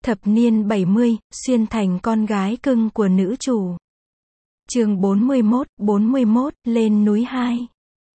Thập niên 70, xuyên thành con gái cưng của nữ chủ. Chương 41, lên núi 2.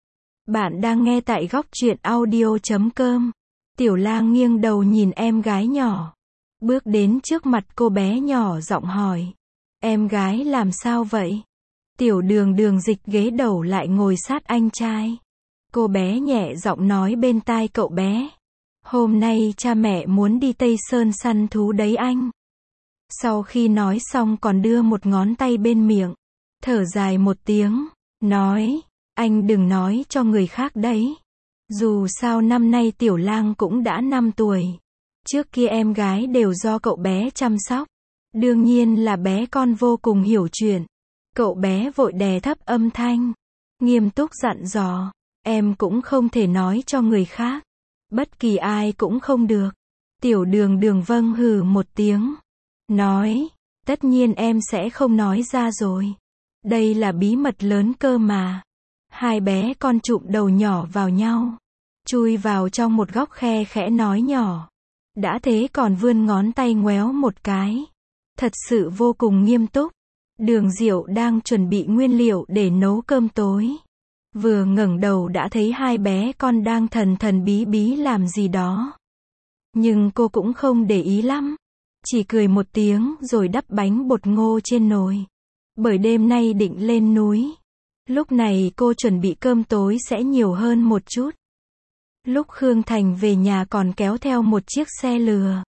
Bạn đang nghe tại góc truyện audio.com. Tiểu Lang nghiêng đầu nhìn em gái nhỏ. Bước đến trước mặt cô bé nhỏ giọng hỏi. Em gái làm sao vậy? Tiểu Đường Đường dịch ghế đầu lại ngồi sát anh trai. Cô bé nhẹ giọng nói bên tai cậu bé. Hôm nay cha mẹ muốn đi Tây Sơn săn thú đấy anh. Sau khi nói xong còn đưa một ngón tay bên miệng. Thở dài một tiếng, nói, anh đừng nói cho người khác đấy. Dù sao năm nay Tiểu Lang cũng đã 5 tuổi. Trước kia em gái đều do cậu bé chăm sóc. Đương nhiên là bé con vô cùng hiểu chuyện. Cậu bé vội đè thấp âm thanh. Nghiêm túc dặn dò, em cũng không thể nói cho người khác. Bất kỳ ai cũng không được. Tiểu Đường Đường vâng hừ một tiếng. Nói, tất nhiên em sẽ không nói ra rồi. Đây là bí mật lớn cơ mà. Hai bé con chụm đầu nhỏ vào nhau. Chui vào trong một góc khe khẽ nói nhỏ. Đã thế còn vươn ngón tay ngoéo một cái. Thật sự vô cùng nghiêm túc. Đường Diệu đang chuẩn bị nguyên liệu để nấu cơm tối. Vừa ngẩng đầu đã thấy hai bé con đang thần thần bí bí làm gì đó. Nhưng cô cũng không để ý lắm. Chỉ cười một tiếng rồi đắp bánh bột ngô trên nồi. Bởi đêm nay định lên núi. Lúc này cô chuẩn bị cơm tối sẽ nhiều hơn một chút. Lúc Khương Thành về nhà còn kéo theo một chiếc xe lừa.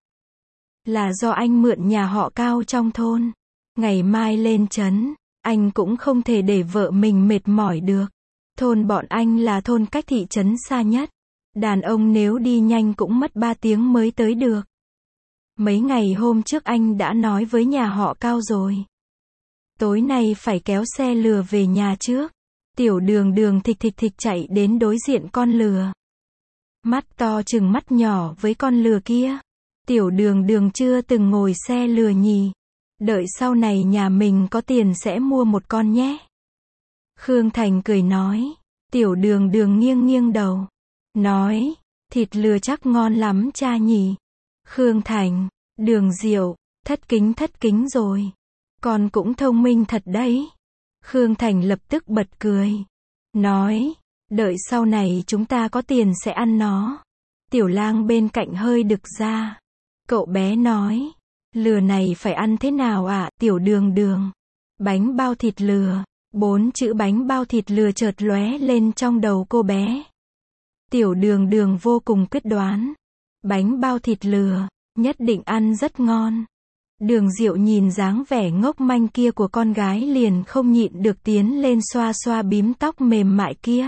Là do anh mượn nhà họ Cao trong thôn. Ngày mai lên trấn, anh cũng không thể để vợ mình mệt mỏi được. Thôn bọn anh là thôn cách thị trấn xa nhất. Đàn ông nếu đi nhanh cũng mất 3 tiếng mới tới được. Mấy ngày hôm trước anh đã nói với nhà họ Cao rồi. Tối nay phải kéo xe lừa về nhà trước. Tiểu Đường Đường thịch thịch thịch chạy đến đối diện con lừa. Mắt to chừng mắt nhỏ với con lừa kia. Tiểu Đường Đường chưa từng ngồi xe lừa nhỉ. Đợi sau này nhà mình có tiền sẽ mua một con nhé. Khương Thành cười nói. Tiểu Đường Đường nghiêng nghiêng đầu. Nói, thịt lừa chắc ngon lắm cha nhỉ. Khương Thành, Đường Diệu, thất kính rồi. Con cũng thông minh thật đấy. Khương Thành lập tức bật cười. Nói, đợi sau này chúng ta có tiền sẽ ăn nó. Tiểu Lang bên cạnh hơi đực ra. Cậu bé nói, lừa này phải ăn thế nào ạ? Tiểu Đường Đường. Bánh bao thịt lừa. 4 chữ bánh bao thịt lừa chợt lóe lên trong đầu cô bé. Tiểu Đường Đường vô cùng quyết đoán. Bánh bao thịt lừa, nhất định ăn rất ngon. Đường Diệu nhìn dáng vẻ ngốc manh kia của con gái liền không nhịn được tiến lên xoa xoa bím tóc mềm mại kia.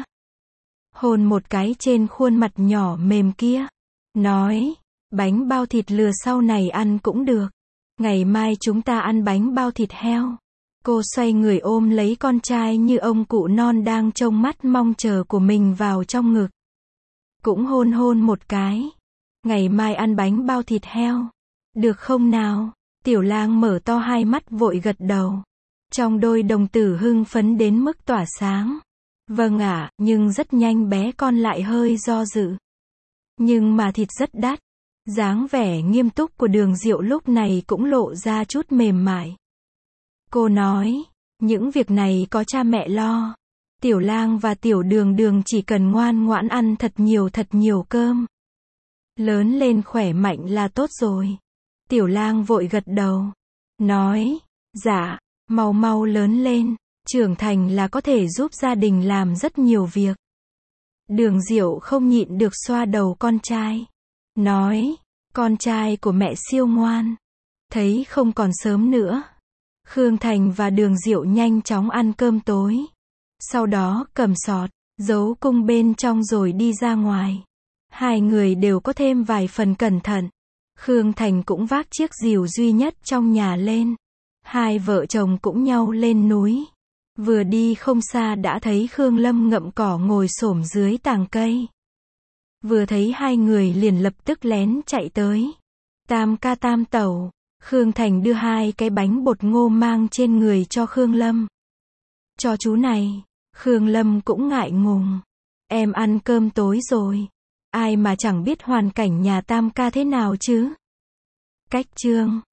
Hôn một cái trên khuôn mặt nhỏ mềm kia. Nói, bánh bao thịt lừa sau này ăn cũng được. Ngày mai chúng ta ăn bánh bao thịt heo. Cô xoay người ôm lấy con trai như ông cụ non đang trông mắt mong chờ của mình vào trong ngực. Cũng hôn một cái. Ngày mai ăn bánh bao thịt heo. Được không nào? Tiểu Lang mở to hai mắt vội gật đầu. Trong đôi đồng tử hưng phấn đến mức tỏa sáng. Vâng ạ, nhưng rất nhanh bé con lại hơi do dự. Nhưng mà thịt rất đắt. Dáng vẻ nghiêm túc của Đường Diệu lúc này cũng lộ ra chút mềm mại. Cô nói, những việc này có cha mẹ lo. Tiểu Lang và Tiểu Đường Đường chỉ cần ngoan ngoãn ăn thật nhiều cơm. Lớn lên khỏe mạnh là tốt rồi. Tiểu Lang vội gật đầu. Nói, dạ, mau lớn lên. Trưởng thành là có thể giúp gia đình làm rất nhiều việc. Đường Diệu không nhịn được xoa đầu con trai. Nói, con trai của mẹ siêu ngoan. Thấy không còn sớm nữa. Khương Thành và Đường Diệu nhanh chóng ăn cơm tối. Sau đó cầm sọt, giấu cung bên trong rồi đi ra ngoài. Hai người đều có thêm vài phần cẩn thận. Khương Thành cũng vác chiếc rìu duy nhất trong nhà lên. Hai vợ chồng cũng nhau lên núi. Vừa đi không xa đã thấy Khương Lâm ngậm cỏ ngồi xổm dưới tàng cây. Vừa thấy hai người liền lập tức lén chạy tới. Tam ca tam tẩu. Khương Thành đưa 2 cái bánh bột ngô mang trên người cho Khương Lâm. Cho chú này. Khương Lâm cũng ngại ngùng. Em ăn cơm tối rồi. Ai mà chẳng biết hoàn cảnh nhà Tam ca thế nào chứ. Cách chương